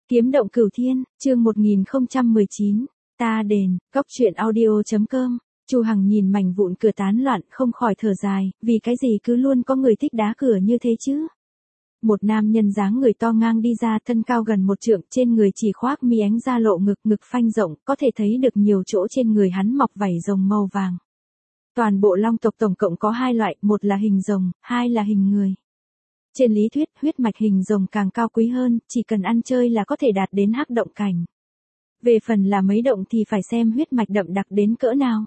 Kiếm động cửu thiên, chương 1019, ta đền, góc truyện audio.com. Chu Hằng nhìn mảnh vụn cửa tán loạn không khỏi thở dài, vì cái gì cứ luôn có người thích đá cửa như thế chứ. Một nam nhân dáng người to ngang đi ra, thân cao gần 1 trượng, trên người chỉ khoác mi ánh da lộ ngực, ngực phanh rộng, có thể thấy được nhiều chỗ trên người hắn mọc vảy rồng màu vàng. Toàn bộ long tộc tổng cộng có 2 loại, một là hình rồng, 2 là hình người. Trên lý thuyết, huyết mạch hình rồng càng cao quý hơn, chỉ cần ăn chơi là có thể đạt đến hắc động cảnh. Về phần là mấy động thì phải xem huyết mạch đậm đặc đến cỡ nào.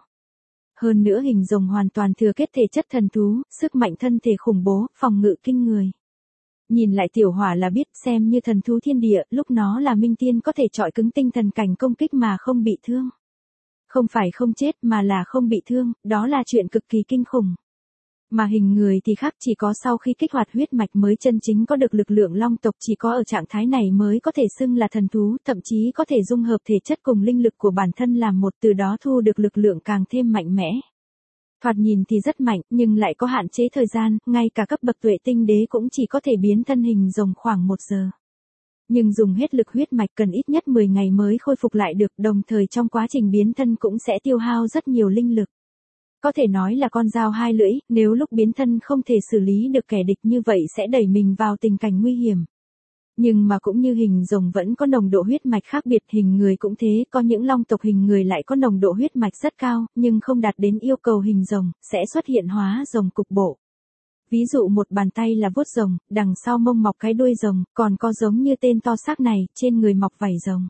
Hơn nữa hình rồng hoàn toàn thừa kết thể chất thần thú, sức mạnh thân thể khủng bố, phòng ngự kinh người. Nhìn lại tiểu hỏa là biết, xem như thần thú thiên địa, lúc nó là minh tiên có thể chọi cứng tinh thần cảnh công kích mà không bị thương. Không phải không chết mà là không bị thương, đó là chuyện cực kỳ kinh khủng. Mà hình người thì khác, chỉ có sau khi kích hoạt huyết mạch mới chân chính có được lực lượng long tộc, chỉ có ở trạng thái này mới có thể xưng là thần thú, thậm chí có thể dung hợp thể chất cùng linh lực của bản thân làm một, từ đó thu được lực lượng càng thêm mạnh mẽ. Thoạt nhìn thì rất mạnh, nhưng lại có hạn chế thời gian, ngay cả cấp bậc tuệ tinh đế cũng chỉ có thể biến thân hình rồng khoảng 1 giờ. Nhưng dùng hết lực huyết mạch cần ít nhất 10 ngày mới khôi phục lại được, đồng thời trong quá trình biến thân cũng sẽ tiêu hao rất nhiều linh lực. Có thể nói là con dao hai lưỡi, nếu lúc biến thân không thể xử lý được kẻ địch như vậy sẽ đẩy mình vào tình cảnh nguy hiểm. Nhưng mà cũng như hình rồng vẫn có nồng độ huyết mạch khác biệt, hình người cũng thế, có những long tộc hình người lại có nồng độ huyết mạch rất cao, nhưng không đạt đến yêu cầu hình rồng, sẽ xuất hiện hóa rồng cục bộ. Ví dụ một bàn tay là vuốt rồng, đằng sau mông mọc cái đuôi rồng, còn có giống như tên to xác này, trên người mọc vảy rồng.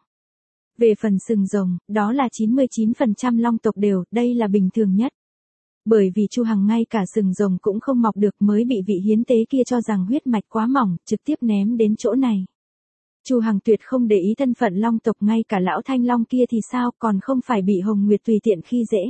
Về phần sừng rồng, đó là 99% long tộc đều, đây là bình thường nhất. Bởi vì Chu Hằng ngay cả sừng rồng cũng không mọc được mới bị vị hiến tế kia cho rằng huyết mạch quá mỏng, trực tiếp ném đến chỗ này. Chu Hằng tuyệt không để ý thân phận long tộc, ngay cả lão thanh long kia thì sao, còn không phải bị Hồng Nguyệt tùy tiện khi dễ.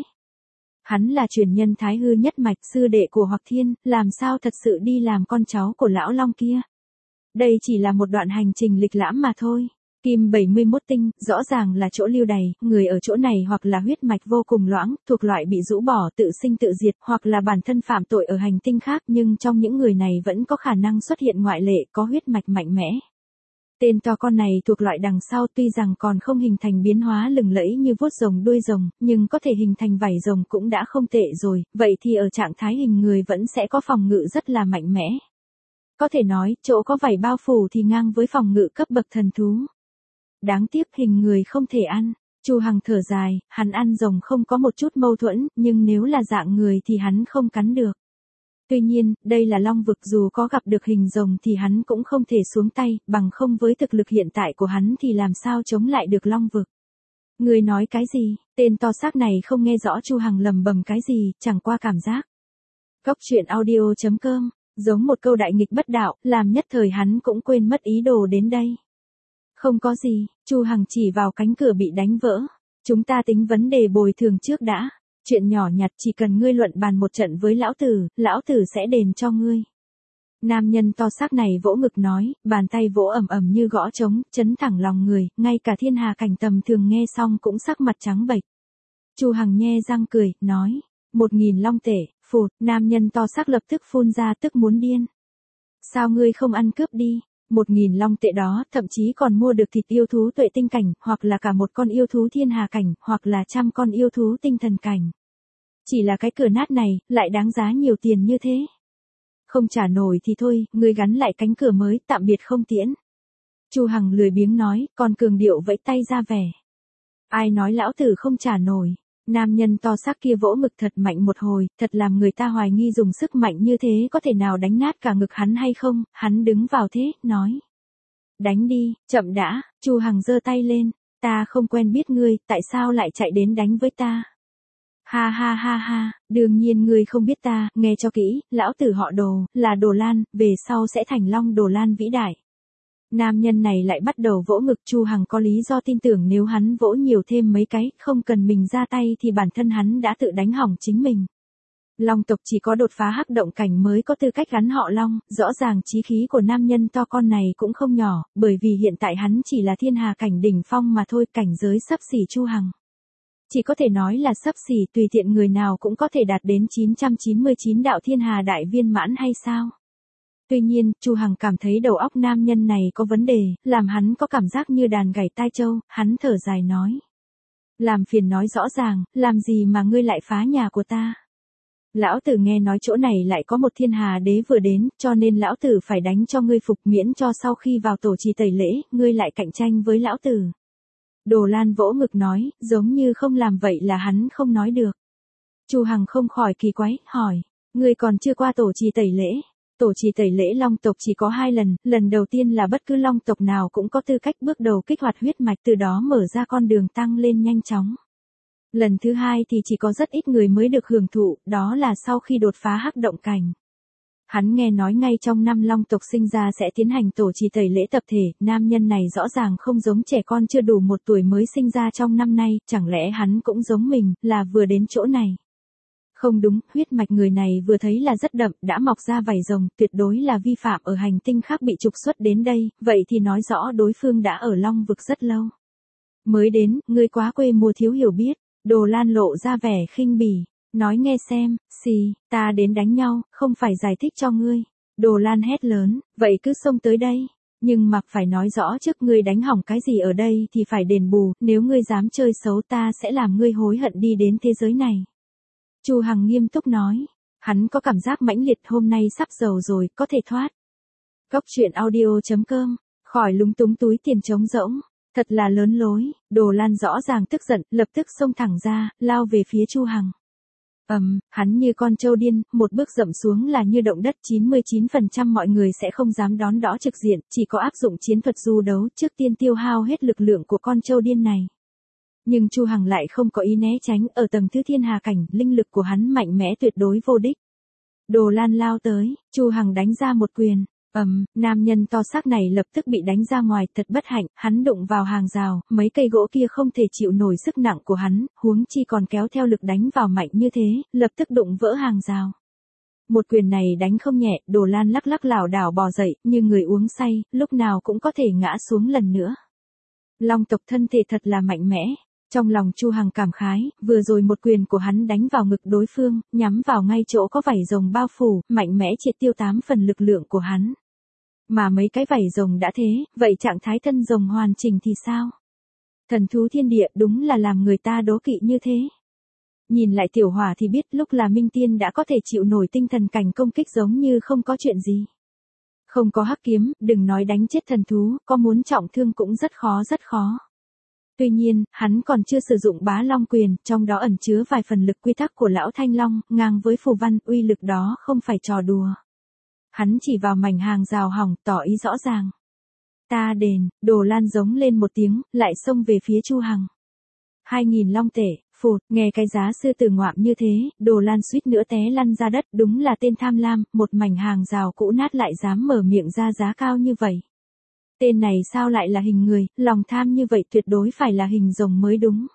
Hắn là truyền nhân Thái Hư nhất mạch, sư đệ của Hoặc Thiên, làm sao thật sự đi làm con cháu của lão long kia. Đây chỉ là một đoạn hành trình lịch lãm mà thôi. Kim 71 tinh, rõ ràng là chỗ lưu đày, người ở chỗ này hoặc là huyết mạch vô cùng loãng, thuộc loại bị rũ bỏ tự sinh tự diệt, hoặc là bản thân phạm tội ở hành tinh khác, nhưng trong những người này vẫn có khả năng xuất hiện ngoại lệ, có huyết mạch mạnh mẽ. Tên to con này thuộc loại đằng sau, tuy rằng còn không hình thành biến hóa lừng lẫy như vuốt rồng đuôi rồng, nhưng có thể hình thành vảy rồng cũng đã không tệ rồi, vậy thì ở trạng thái hình người vẫn sẽ có phòng ngự rất là mạnh mẽ. Có thể nói, chỗ có vảy bao phủ thì ngang với phòng ngự cấp bậc thần thú. Đáng tiếc hình người không thể ăn. Chu Hằng thở dài, hắn ăn rồng không có một chút mâu thuẫn, nhưng nếu là dạng người thì hắn không cắn được. Tuy nhiên, đây là long vực, dù có gặp được hình rồng thì hắn cũng không thể xuống tay, bằng không với thực lực hiện tại của hắn thì làm sao chống lại được long vực. Người nói cái gì? Tên to xác này không nghe rõ Chu Hằng lầm bầm cái gì, chẳng qua cảm giác. Góc truyện audio.com, giống một câu đại nghịch bất đạo, làm nhất thời hắn cũng quên mất ý đồ đến đây. Không có gì, Chu Hằng chỉ vào cánh cửa bị đánh vỡ. Chúng ta tính vấn đề bồi thường trước đã. Chuyện nhỏ nhặt, chỉ cần ngươi luận bàn một trận với lão tử sẽ đền cho ngươi. Nam nhân to xác này vỗ ngực nói, bàn tay vỗ ầm ầm như gõ trống, chấn thẳng lòng người, ngay cả thiên hà cảnh tầm thường nghe xong cũng sắc mặt trắng bệch. Chu Hằng nhe răng cười, nói, 1000 long tệ, phụt, nam nhân to xác lập tức phun ra tức muốn điên. Sao ngươi không ăn cướp đi? 1000 long tệ đó, thậm chí còn mua được thịt yêu thú tuệ tinh cảnh, hoặc là cả một con yêu thú thiên hà cảnh, hoặc là 100 con yêu thú tinh thần cảnh. Chỉ là cái cửa nát này, lại đáng giá nhiều tiền như thế. Không trả nổi thì thôi, ngươi gắn lại cánh cửa mới, tạm biệt không tiễn. Chu Hằng lười biếng nói, còn cường điệu vẫy tay ra vẻ. Ai nói lão tử không trả nổi? Nam nhân to xác kia vỗ ngực thật mạnh một hồi, thật làm người ta hoài nghi dùng sức mạnh như thế có thể nào đánh nát cả ngực hắn hay không, hắn đứng vào thế, nói. Đánh đi, chậm đã, Chu Hằng giơ tay lên, ta không quen biết ngươi, tại sao lại chạy đến đánh với ta? Ha ha ha ha, đương nhiên ngươi không biết ta, nghe cho kỹ, lão tử họ Đồ, là Đồ Lan, về sau sẽ thành Long Đồ Lan vĩ đại. Nam nhân này lại bắt đầu vỗ ngực. Chu Hằng có lý do tin tưởng nếu hắn vỗ nhiều thêm mấy cái, không cần mình ra tay thì bản thân hắn đã tự đánh hỏng chính mình. Long tộc chỉ có đột phá hắc động cảnh mới có tư cách gắn họ Long, rõ ràng chí khí của nam nhân to con này cũng không nhỏ, bởi vì hiện tại hắn chỉ là thiên hà cảnh đỉnh phong mà thôi, cảnh giới xấp xỉ Chu Hằng. Chỉ có thể nói là xấp xỉ, tùy tiện người nào cũng có thể đạt đến 999 đạo thiên hà đại viên mãn hay sao? Tuy nhiên, Chu Hằng cảm thấy đầu óc nam nhân này có vấn đề, làm hắn có cảm giác như đàn gảy tai trâu, hắn thở dài nói. Làm phiền nói rõ ràng, làm gì mà ngươi lại phá nhà của ta? Lão tử nghe nói chỗ này lại có một thiên hà đế vừa đến, cho nên lão tử phải đánh cho ngươi phục miễn cho sau khi vào tổ trì tẩy lễ, ngươi lại cạnh tranh với lão tử. Đồ Lan vỗ ngực nói, giống như không làm vậy là hắn không nói được. Chu Hằng không khỏi kỳ quái, hỏi, ngươi còn chưa qua tổ trì tẩy lễ. Tổ trì tẩy lễ long tộc chỉ có 2 lần, lần đầu tiên là bất cứ long tộc nào cũng có tư cách bước đầu kích hoạt huyết mạch từ đó mở ra con đường tăng lên nhanh chóng. Lần thứ 2 thì chỉ có rất ít người mới được hưởng thụ, đó là sau khi đột phá hắc động cảnh. Hắn nghe nói ngay trong năm long tộc sinh ra sẽ tiến hành tổ trì tẩy lễ tập thể, nam nhân này rõ ràng không giống trẻ con chưa đủ 1 tuổi mới sinh ra trong năm nay, chẳng lẽ hắn cũng giống mình, là vừa đến chỗ này. Không đúng, huyết mạch người này vừa thấy là rất đậm, đã mọc ra vảy rồng, tuyệt đối là vi phạm ở hành tinh khác bị trục xuất đến đây, vậy thì nói rõ đối phương đã ở long vực rất lâu. Mới đến, ngươi quá quê mùa thiếu hiểu biết. Đồ Lan lộ ra vẻ khinh bỉ, nói nghe xem, xì, ta đến đánh nhau, không phải giải thích cho ngươi. Đồ Lan hét lớn, vậy cứ xông tới đây. Nhưng mà phải nói rõ trước ngươi đánh hỏng cái gì ở đây thì phải đền bù, nếu ngươi dám chơi xấu ta sẽ làm ngươi hối hận đi đến thế giới này. Chu Hằng nghiêm túc nói, hắn có cảm giác mãnh liệt hôm nay sắp giàu rồi, có thể thoát. Góc truyện audio.com, khỏi lúng túng túi tiền trống rỗng. Thật là lớn lối, Đồ Lan rõ ràng tức giận, lập tức xông thẳng ra, lao về phía Chu Hằng. Hắn như con trâu điên, một bước dậm xuống là như động đất, 99% mọi người sẽ không dám đón đỡ trực diện, chỉ có áp dụng chiến thuật du đấu, trước tiên tiêu hao hết lực lượng của con trâu điên này. Nhưng Chu Hằng lại không có ý né tránh, ở tầng thứ thiên hà cảnh, linh lực của hắn mạnh mẽ tuyệt đối vô địch. Đồ Lan lao tới, Chu Hằng đánh ra một quyền. Nam nhân to xác này lập tức bị đánh ra ngoài, thật bất hạnh, hắn đụng vào hàng rào, mấy cây gỗ kia không thể chịu nổi sức nặng của hắn, huống chi còn kéo theo lực đánh vào mạnh như thế, lập tức đụng vỡ hàng rào. Một quyền này đánh không nhẹ, Đồ Lan lắc lắc lảo đảo bò dậy, như người uống say, lúc nào cũng có thể ngã xuống lần nữa. Long tộc thân thể thật là mạnh mẽ. Trong lòng Chu Hằng cảm khái, vừa rồi một quyền của hắn đánh vào ngực đối phương, nhắm vào ngay chỗ có vảy rồng bao phủ, mạnh mẽ triệt tiêu 8 phần lực lượng của hắn. Mà mấy cái vảy rồng đã thế, vậy trạng thái thân rồng hoàn chỉnh thì sao? Thần thú thiên địa đúng là làm người ta đố kỵ như thế. Nhìn lại tiểu hỏa thì biết lúc là minh tiên đã có thể chịu nổi tinh thần cảnh công kích giống như không có chuyện gì. Không có hắc kiếm, đừng nói đánh chết thần thú, có muốn trọng thương cũng rất khó rất khó. Tuy nhiên, hắn còn chưa sử dụng bá long quyền, trong đó ẩn chứa vài phần lực quy tắc của lão Thanh Long, ngang với phù văn, uy lực đó không phải trò đùa. Hắn chỉ vào mảnh hàng rào hỏng, tỏ ý rõ ràng. Ta đền, Đồ Lan giống lên một tiếng, lại xông về phía Chu Hằng. 2.000 long tệ, phụt, nghe cái giá sư tử ngoạm như thế, Đồ Lan suýt nữa té lăn ra đất, đúng là tên tham lam, một mảnh hàng rào cũ nát lại dám mở miệng ra giá cao như vậy. Tên này sao lại là hình người, lòng tham như vậy tuyệt đối phải là hình rồng mới đúng.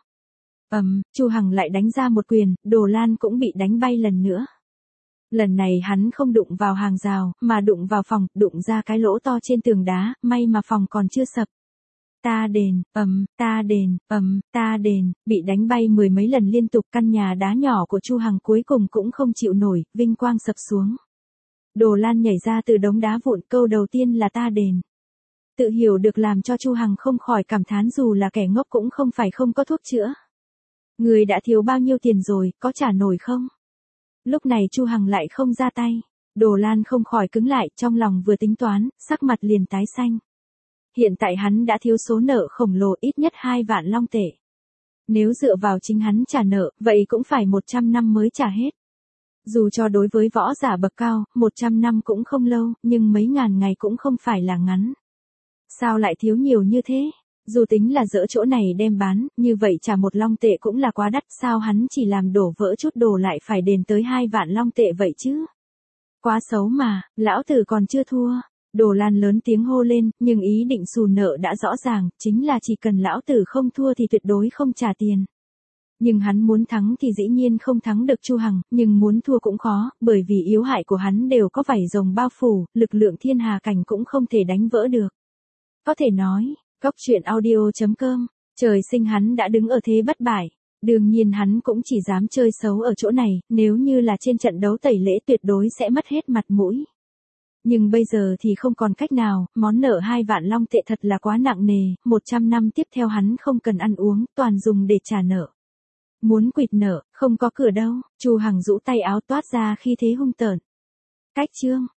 Chu Hằng lại đánh ra một quyền, Đồ Lan cũng bị đánh bay lần nữa. Lần này hắn không đụng vào hàng rào, mà đụng vào phòng, đụng ra cái lỗ to trên tường đá, may mà phòng còn chưa sập. Ta đền, ta đền, ta đền, bị đánh bay 10 mấy lần liên tục, căn nhà đá nhỏ của Chu Hằng cuối cùng cũng không chịu nổi, vinh quang sập xuống. Đồ Lan nhảy ra từ đống đá vụn, câu đầu tiên là ta đền. Tự hiểu được làm cho Chu Hằng không khỏi cảm thán dù là kẻ ngốc cũng không phải không có thuốc chữa. Người đã thiếu bao nhiêu tiền rồi, có trả nổi không? Lúc này Chu Hằng lại không ra tay. Đồ Lan không khỏi cứng lại, trong lòng vừa tính toán, sắc mặt liền tái xanh. Hiện tại hắn đã thiếu số nợ khổng lồ ít nhất 2 vạn long tệ. Nếu dựa vào chính hắn trả nợ, vậy cũng phải 100 năm mới trả hết. Dù cho đối với võ giả bậc cao, 100 năm cũng không lâu, nhưng mấy ngàn ngày cũng không phải là ngắn. Sao lại thiếu nhiều như thế? Dù tính là dỡ chỗ này đem bán, như vậy trả 1 long tệ cũng là quá đắt, sao hắn chỉ làm đổ vỡ chút đồ lại phải đền tới 2 vạn long tệ vậy chứ? Quá xấu mà, lão tử còn chưa thua. Đồ Lan lớn tiếng hô lên, nhưng ý định xù nợ đã rõ ràng, chính là chỉ cần lão tử không thua thì tuyệt đối không trả tiền. Nhưng hắn muốn thắng thì dĩ nhiên không thắng được Chu Hằng, nhưng muốn thua cũng khó, bởi vì yếu hại của hắn đều có vảy rồng bao phủ, lực lượng thiên hà cảnh cũng không thể đánh vỡ được. Có thể nói, góc truyện audio.com, trời sinh hắn đã đứng ở thế bất bại. Đương nhiên hắn cũng chỉ dám chơi xấu ở chỗ này, nếu như là trên trận đấu tẩy lễ tuyệt đối sẽ mất hết mặt mũi. Nhưng bây giờ thì không còn cách nào, món nợ 2 vạn long tệ thật là quá nặng nề, 100 năm tiếp theo hắn không cần ăn uống, toàn dùng để trả nợ. Muốn quỵt nợ, không có cửa đâu, Chu Hằng rũ tay áo toát ra khi thế hung tợn. Cách chương